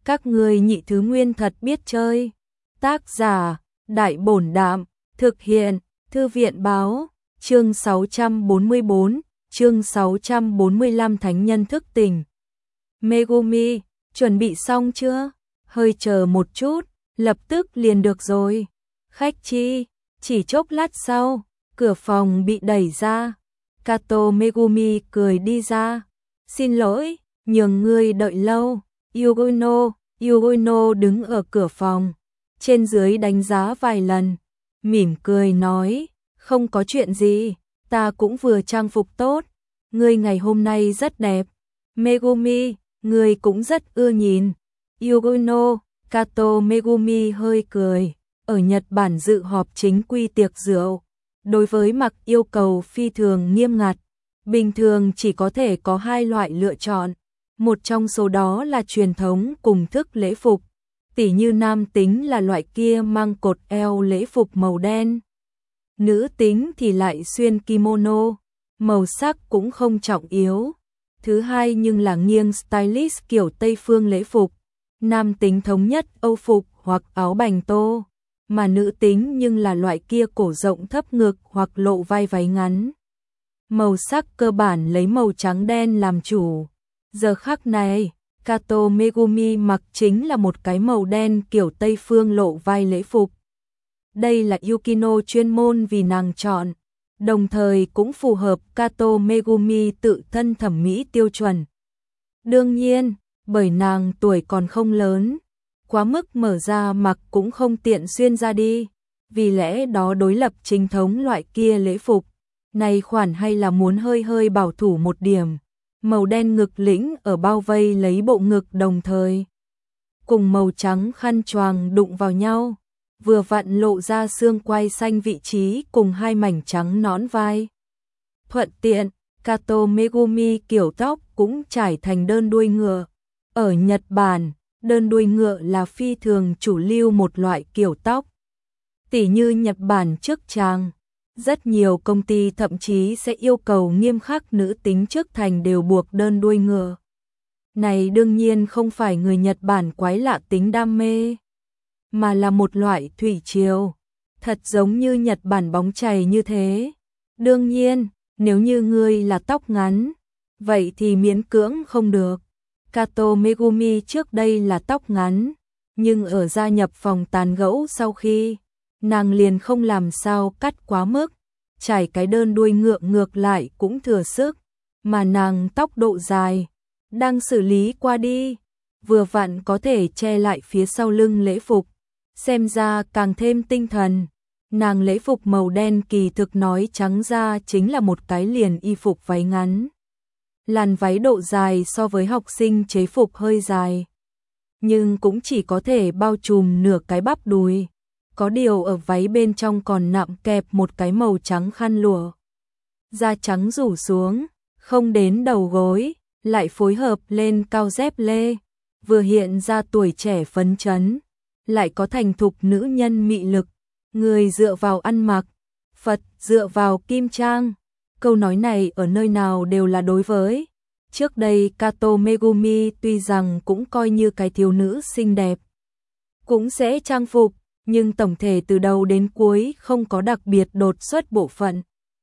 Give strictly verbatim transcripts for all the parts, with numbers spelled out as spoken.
Các ngươi nhị thứ nguyên thật biết chơi. Tác giả, Đại Bổn Đạm, thực hiện, Thư viện Báo, chương sáu trăm bốn mươi bốn, chương sáu trăm bốn mươi lăm Thánh nhân thức tỉnh. Megumi, chuẩn bị xong chưa? Hơi chờ một chút, lập tức liền được rồi. Khách chi, chỉ chốc lát sau, cửa phòng bị đẩy ra. Kato Megumi cười đi ra. Xin lỗi, nhường ngươi đợi lâu. Yugono, Yugono đứng ở cửa phòng, trên dưới đánh giá vài lần, mỉm cười nói, không có chuyện gì, ta cũng vừa trang phục tốt, ngươi ngày hôm nay rất đẹp. Megumi, ngươi cũng rất ưa nhìn. Yugono, Kato Megumi hơi cười, ở Nhật Bản dự họp chính quy tiệc rượu, đối với mặc yêu cầu phi thường nghiêm ngặt, bình thường chỉ có thể có hai loại lựa chọn. Một trong số đó là truyền thống cùng thức lễ phục, tỉ như nam tính là loại kia mang cột eo lễ phục màu đen. Nữ tính thì lại xuyên kimono, màu sắc cũng không trọng yếu. Thứ hai nhưng là nghiêng stylish kiểu Tây phương lễ phục, nam tính thống nhất Âu phục hoặc áo bành tô, mà nữ tính nhưng là loại kia cổ rộng thấp ngực hoặc lộ vai váy ngắn. Màu sắc cơ bản lấy màu trắng đen làm chủ. Giờ khắc này, Kato Megumi mặc chính là một cái màu đen kiểu Tây phương lộ vai lễ phục. Đây là Yukino chuyên môn vì nàng chọn, đồng thời cũng phù hợp Kato Megumi tự thân thẩm mỹ tiêu chuẩn. Đương nhiên, bởi nàng tuổi còn không lớn, quá mức mở ra mặc cũng không tiện xuyên ra đi, vì lẽ đó đối lập chính thống loại kia lễ phục. Này khoản hay là muốn hơi hơi bảo thủ một điểm. Màu đen ngực lĩnh ở bao vây lấy bộ ngực đồng thời, cùng màu trắng khăn choàng đụng vào nhau, vừa vặn lộ ra xương quai xanh vị trí cùng hai mảnh trắng nõn vai. Thuận tiện, Kato Megumi kiểu tóc cũng trải thành đơn đuôi ngựa. Ở Nhật Bản, đơn đuôi ngựa là phi thường chủ lưu một loại kiểu tóc. Tỉ như Nhật Bản trước tràng, rất nhiều công ty thậm chí sẽ yêu cầu nghiêm khắc nữ tính trước thành đều buộc đơn đuôi ngựa. Này đương nhiên không phải người Nhật Bản quái lạ tính đam mê, mà là một loại thủy triều, thật giống như Nhật Bản bóng chày như thế. Đương nhiên, nếu như ngươi là tóc ngắn, vậy thì miễn cưỡng không được. Kato Megumi trước đây là tóc ngắn, nhưng ở gia nhập phòng tán gẫu sau khi, nàng liền không làm sao cắt quá mức, trải cái đơn đuôi ngựa ngược lại cũng thừa sức, mà nàng tóc độ dài, đang xử lý qua đi, vừa vặn có thể che lại phía sau lưng lễ phục, xem ra càng thêm tinh thần. Nàng lễ phục màu đen kỳ thực nói trắng ra chính là một cái liền y phục váy ngắn. Làn váy độ dài so với học sinh chế phục hơi dài, nhưng cũng chỉ có thể bao trùm nửa cái bắp đùi. Có điều ở váy bên trong còn nạm kẹp một cái màu trắng khăn lụa. Da trắng rủ xuống, không đến đầu gối, lại phối hợp lên cao dép lê, vừa hiện ra tuổi trẻ phấn chấn, lại có thành thục nữ nhân mị lực. Người dựa vào ăn mặc, Phật dựa vào kim trang. Câu nói này ở nơi nào đều là đối với. Trước đây Kato Megumi tuy rằng cũng coi như cái thiếu nữ xinh đẹp, cũng sẽ trang phục, nhưng tổng thể từ đầu đến cuối không có đặc biệt đột xuất bộ phận.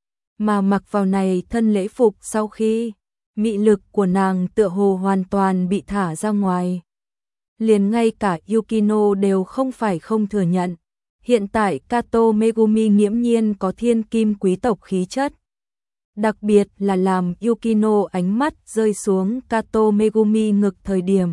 Mà mặc vào này thân lễ phục sau khi, mị lực của nàng tựa hồ hoàn toàn bị thả ra ngoài. Liền ngay cả Yukino đều không phải không thừa nhận. Hiện tại Kato Megumi nghiễm nhiên có thiên kim quý tộc khí chất. Đặc biệt là làm Yukino ánh mắt rơi xuống Kato Megumi ngực thời điểm.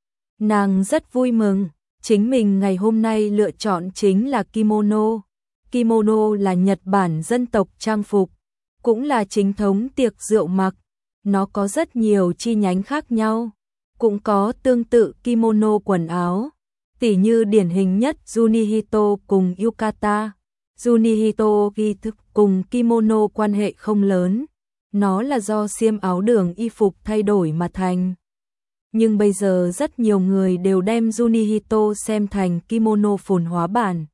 Nàng rất vui mừng. Chính mình ngày hôm nay lựa chọn chính là kimono. Kimono là Nhật Bản dân tộc trang phục, cũng là chính thống tiệc rượu mặc. Nó có rất nhiều chi nhánh khác nhau, cũng có tương tự kimono quần áo, tỉ như điển hình nhất Junihito cùng Yukata. Junihito ghi thực cùng kimono quan hệ không lớn, nó là do xiêm áo đường y phục thay đổi mà thành. Nhưng bây giờ rất nhiều người đều đem Junihito xem thành kimono phồn hóa bản.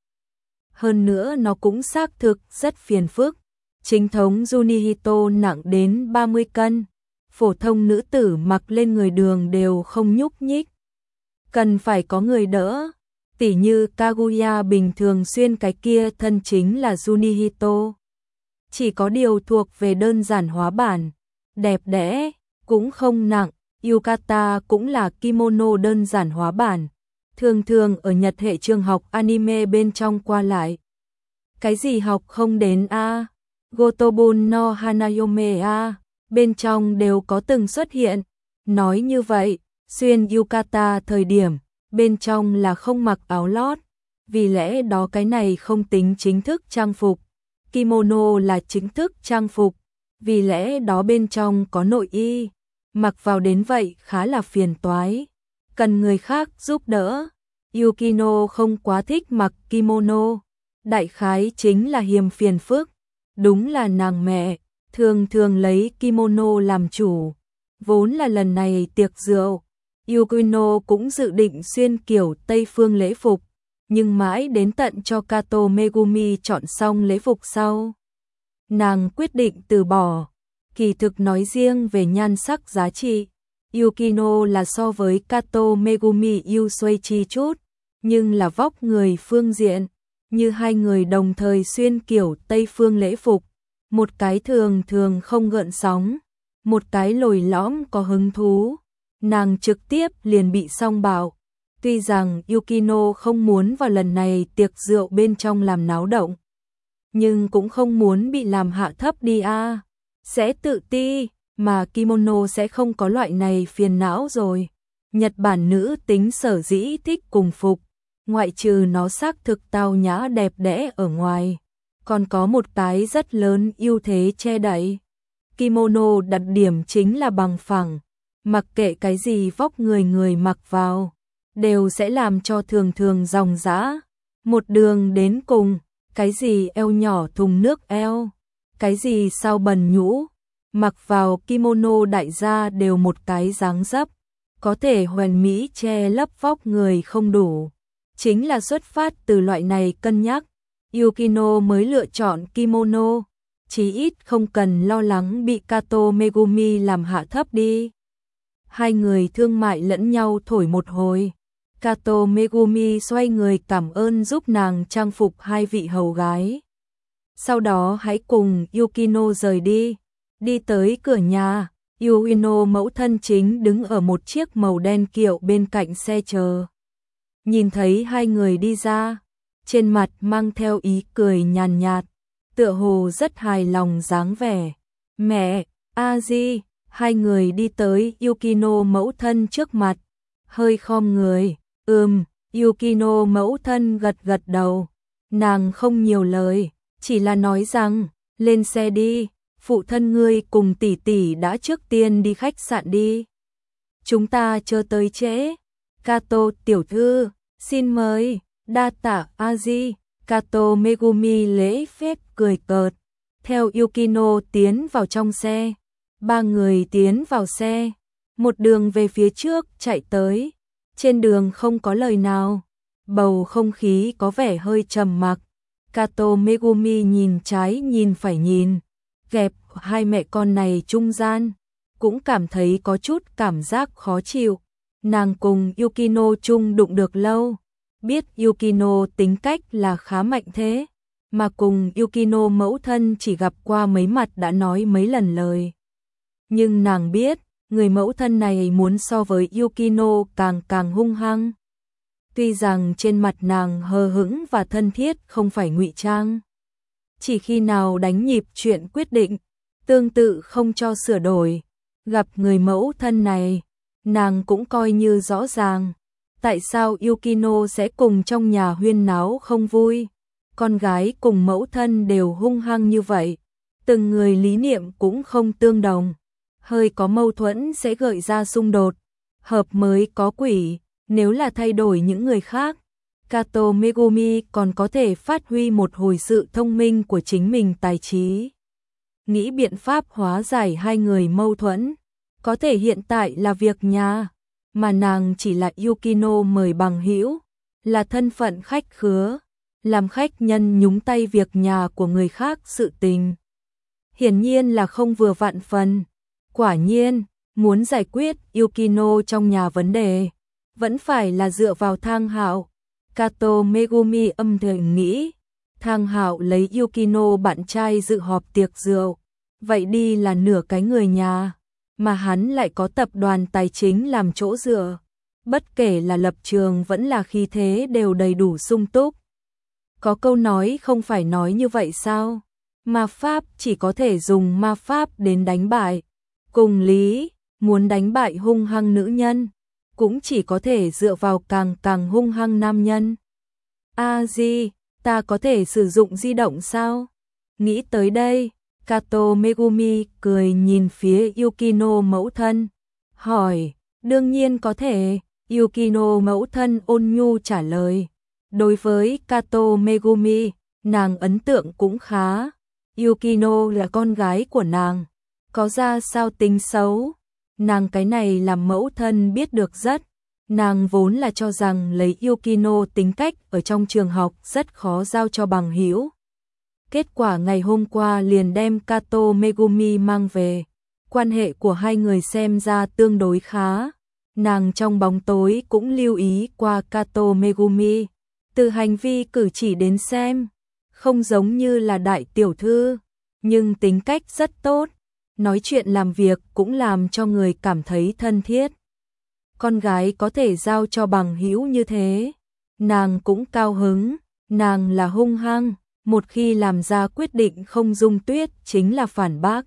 Hơn nữa nó cũng xác thực rất phiền phức. Chính thống Junihito nặng đến ba mươi cân, phổ thông nữ tử mặc lên người đường đều không nhúc nhích. cần phải có người đỡ. Tỉ như Kaguya bình thường xuyên cái kia thân chính là Junihito. Chỉ có điều thuộc về đơn giản hóa bản, đẹp đẽ, cũng không nặng. Yukata cũng là kimono đơn giản hóa bản, thường thường ở Nhật hệ trường học anime bên trong qua lại. Cái gì học không đến a, Gotobun no Hanayome a, bên trong đều có từng xuất hiện. Nói như vậy, xuyên yukata thời điểm, bên trong là không mặc áo lót, vì lẽ đó cái này không tính chính thức trang phục. Kimono là chính thức trang phục, vì lẽ đó bên trong có nội y, mặc vào đến vậy khá là phiền toái, cần người khác giúp đỡ. Yukino không quá thích mặc kimono, đại khái chính là hiềm phiền phức, đúng là nàng mẹ, thường thường lấy kimono làm chủ. Vốn là lần này tiệc rượu, Yukino cũng dự định xuyên kiểu Tây phương lễ phục, nhưng mãi đến tận cho Kato Megumi chọn xong lễ phục sau, nàng quyết định từ bỏ. Kỳ thực nói riêng về nhan sắc giá trị, Yukino là so với Kato Megumi ưu xuôi chi chút, nhưng là vóc người phương diện, như hai người đồng thời xuyên kiểu Tây phương lễ phục, một cái thường thường không gợn sóng, một cái lồi lõm có hứng thú, nàng trực tiếp liền bị song bạo. Tuy rằng Yukino không muốn vào lần này tiệc rượu bên trong làm náo động, nhưng cũng không muốn bị làm hạ thấp đi a, sẽ tự ti, mà kimono sẽ không có loại này phiền não rồi. Nhật Bản nữ tính sở dĩ thích cùng phục, ngoại trừ nó xác thực tao nhã đẹp đẽ ở ngoài, còn có một cái rất lớn ưu thế che đậy. Kimono đặc điểm chính là bằng phẳng, mặc kệ cái gì vóc người người mặc vào, đều sẽ làm cho thường thường dòng dã, một đường đến cùng, cái gì eo nhỏ thùng nước eo, cái gì sao bần nhũ, mặc vào kimono đại gia đều một cái dáng dấp, có thể hoàn mỹ che lấp vóc người không đủ. Chính là xuất phát từ loại này cân nhắc, Yukino mới lựa chọn kimono, chí ít không cần lo lắng bị Kato Megumi làm hạ thấp đi. Hai người thương mại lẫn nhau thổi một hồi, Kato Megumi xoay người cảm ơn giúp nàng trang phục hai vị hầu gái. Sau đó hãy cùng Yukino rời đi, đi tới cửa nhà, Yukino mẫu thân chính đứng ở một chiếc màu đen kiệu bên cạnh xe chờ. Nhìn thấy hai người đi ra, trên mặt mang theo ý cười nhàn nhạt, tựa hồ rất hài lòng dáng vẻ. Mẹ, A-di, hai người đi tới Yukino mẫu thân trước mặt, hơi khom người. Ừm, Yukino mẫu thân gật gật đầu, nàng không nhiều lời, chỉ là nói rằng, lên xe đi, phụ thân ngươi cùng tỷ tỷ đã trước tiên đi khách sạn đi. Chúng ta chưa tới trễ. Kato tiểu thư, xin mời, đa tạ A-di. Kato Megumi lễ phép cười cợt, theo Yukino tiến vào trong xe. Ba người tiến vào xe, một đường về phía trước chạy tới. Trên đường không có lời nào, bầu không khí có vẻ hơi trầm mặc. Kato Megumi nhìn trái nhìn phải nhìn, kẹp hai mẹ con này trung gian, cũng cảm thấy có chút cảm giác khó chịu. Nàng cùng Yukino chung đụng được lâu, biết Yukino tính cách là khá mạnh thế, mà cùng Yukino mẫu thân chỉ gặp qua mấy mặt đã nói mấy lần lời. Nhưng nàng biết, người mẫu thân này muốn so với Yukino càng càng hung hăng. Tuy rằng trên mặt nàng hờ hững và thân thiết không phải ngụy trang, chỉ khi nào đánh nhịp chuyện quyết định, tương tự không cho sửa đổi. Gặp người mẫu thân này, nàng cũng coi như rõ ràng, tại sao Yukino sẽ cùng trong nhà huyên náo không vui. Con gái cùng mẫu thân đều hung hăng như vậy, từng người lý niệm cũng không tương đồng. Hơi có mâu thuẫn sẽ gợi ra xung đột, hợp mới có quỷ, nếu là thay đổi những người khác, Kato Megumi còn có thể phát huy một hồi sự thông minh của chính mình tài trí, nghĩ biện pháp hóa giải hai người mâu thuẫn. Có thể hiện tại là việc nhà, mà nàng chỉ là Yukino mời bằng hữu, là thân phận khách khứa, làm khách nhân nhúng tay việc nhà của người khác sự tình. Hiển nhiên là không vừa vặn phần. Quả nhiên, muốn giải quyết Yukino trong nhà vấn đề, vẫn phải là dựa vào Thang Hạo. Kato Megumi âm thầm nghĩ, Thang Hạo lấy Yukino bạn trai dự họp tiệc rượu, vậy đi là nửa cái người nhà, mà hắn lại có tập đoàn tài chính làm chỗ dựa. Bất kể là lập trường vẫn là khí thế đều đầy đủ sung túc. Có câu nói không phải nói như vậy sao? Ma pháp chỉ có thể dùng ma pháp đến đánh bại. Cùng lý, muốn đánh bại hung hăng nữ nhân, cũng chỉ có thể dựa vào càng càng hung hăng nam nhân. A Di, ta có thể sử dụng di động sao? Nghĩ tới đây, Kato Megumi cười nhìn phía Yukino mẫu thân, hỏi, đương nhiên có thể. Yukino mẫu thân ôn nhu trả lời. Đối với Kato Megumi, nàng ấn tượng cũng khá. Yukino là con gái của nàng, có ra sao tính xấu, nàng cái này làm mẫu thân biết được rất. Nàng vốn là cho rằng lấy Yukino tính cách ở trong trường học rất khó giao cho bằng hữu. Kết quả ngày hôm qua liền đem Kato Megumi mang về. Quan hệ của hai người xem ra tương đối khá. Nàng trong bóng tối cũng lưu ý qua Kato Megumi. Từ hành vi cử chỉ đến xem, không giống như là đại tiểu thư, nhưng tính cách rất tốt. Nói chuyện làm việc cũng làm cho người cảm thấy thân thiết. Con gái có thể giao cho bằng hữu như thế, nàng cũng cao hứng. Nàng là hung hăng, một khi làm ra quyết định không dung tuyết chính là phản bác.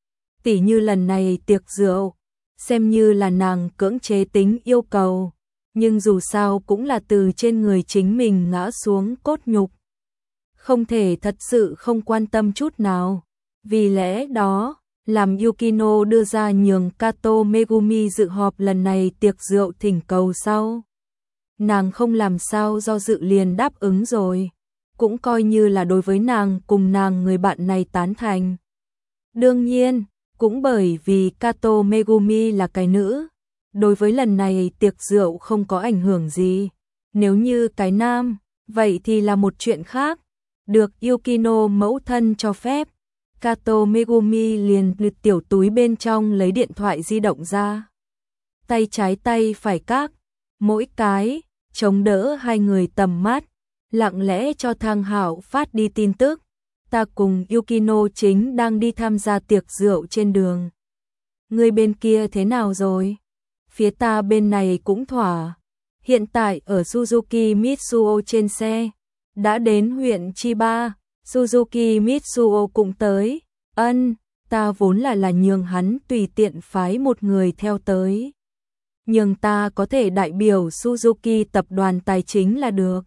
Tỉ như lần này tiệc rượu, xem như là nàng cưỡng chế tính yêu cầu, nhưng dù sao cũng là từ trên người chính mình ngã xuống cốt nhục. Không thể thật sự không quan tâm chút nào. Vì lẽ đó, làm Yukino đưa ra nhường Kato Megumi dự họp lần này tiệc rượu thỉnh cầu sau. Nàng không làm sao do dự liền đáp ứng rồi, cũng coi như là đối với nàng cùng nàng người bạn này tán thành. Đương nhiên, cũng bởi vì Kato Megumi là cái nữ, đối với lần này tiệc rượu không có ảnh hưởng gì. Nếu như cái nam, vậy thì là một chuyện khác. Được Yukino mẫu thân cho phép, Kato Megumi liền lượt tiểu túi bên trong lấy điện thoại di động ra. Tay trái tay phải các, mỗi cái, chống đỡ hai người tầm mắt, lặng lẽ cho Thang Hạo phát đi tin tức. Ta cùng Yukino chính đang đi tham gia tiệc rượu trên đường. Người bên kia thế nào rồi? Phía ta bên này cũng thỏa. Hiện tại ở Suzuki Mitsuo trên xe. Đã đến huyện Chiba, Suzuki Mitsuo cũng tới. Ân, ta vốn là là nhường hắn tùy tiện phái một người theo tới. Nhưng ta có thể đại biểu Suzuki tập đoàn tài chính là được.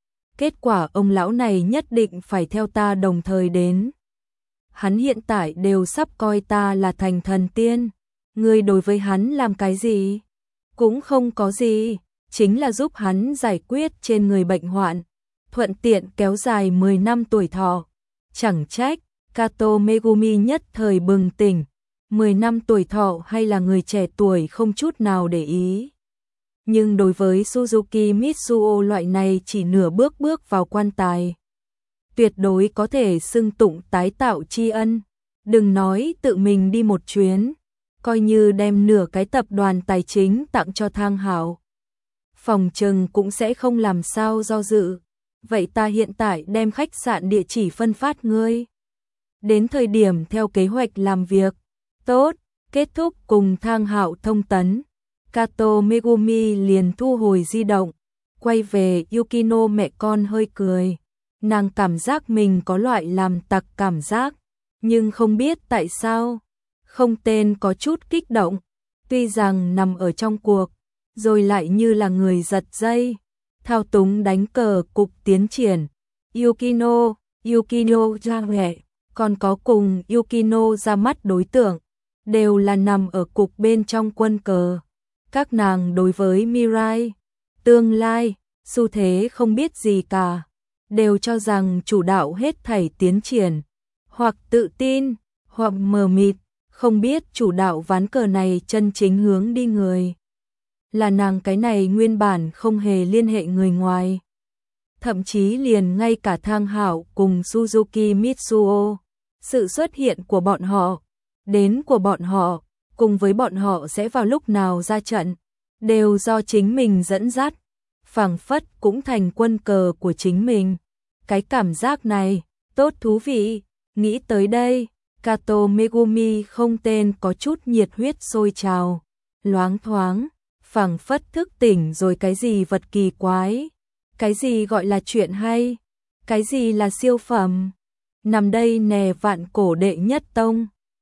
Kết quả ông lão này nhất định phải theo ta đồng thời đến. Hắn hiện tại đều sắp coi ta là thành thần tiên. Ngươi đối với hắn làm cái gì? Cũng không có gì, chính là giúp hắn giải quyết trên người bệnh hoạn, thuận tiện kéo dài mười năm tuổi thọ. Chẳng trách, Kato Megumi nhất thời bừng tỉnh, mười năm tuổi thọ hay là người trẻ tuổi không chút nào để ý. Nhưng đối với Suzuki Mitsuo loại này chỉ nửa bước bước vào quan tài, tuyệt đối có thể xưng tụng tái tạo tri ân. Đừng nói tự mình đi một chuyến, coi như đem nửa cái tập đoàn tài chính tặng cho Thang Hạo, phòng trừng cũng sẽ không làm sao do dự. Vậy ta hiện tại đem khách sạn địa chỉ phân phát ngươi. Đến thời điểm theo kế hoạch làm việc. Tốt, kết thúc cùng Thang Hạo thông tấn. Kato Megumi liền thu hồi di động, quay về Yukino mẹ con hơi cười. Nàng cảm giác mình có loại làm tặc cảm giác, nhưng không biết tại sao. Không tên có chút kích động, tuy rằng nằm ở trong cuộc, rồi lại như là người giật dây, thao túng đánh cờ cục tiến triển. Yukino, Yukino ra vẻ, còn có cùng Yukino ra mắt đối tượng, đều là nằm ở cục bên trong quân cờ. Các nàng đối với Mirai, tương lai, xu thế không biết gì cả, đều cho rằng chủ đạo hết thảy tiến triển, hoặc tự tin, hoặc mờ mịt, không biết chủ đạo ván cờ này chân chính hướng đi người. Là nàng cái này nguyên bản không hề liên hệ người ngoài. Thậm chí liền ngay cả Thang Hạo cùng Suzuki Mitsuo, sự xuất hiện của bọn họ, đến của bọn họ, cùng với bọn họ sẽ vào lúc nào ra trận, đều do chính mình dẫn dắt, phảng phất cũng thành quân cờ của chính mình. Cái cảm giác này, tốt thú vị, nghĩ tới đây, Kato Megumi không tên có chút nhiệt huyết sôi trào, loáng thoáng, phảng phất thức tỉnh rồi cái gì vật kỳ quái, cái gì gọi là chuyện hay, cái gì là siêu phẩm, nằm đây nè vạn cổ đệ nhất tông.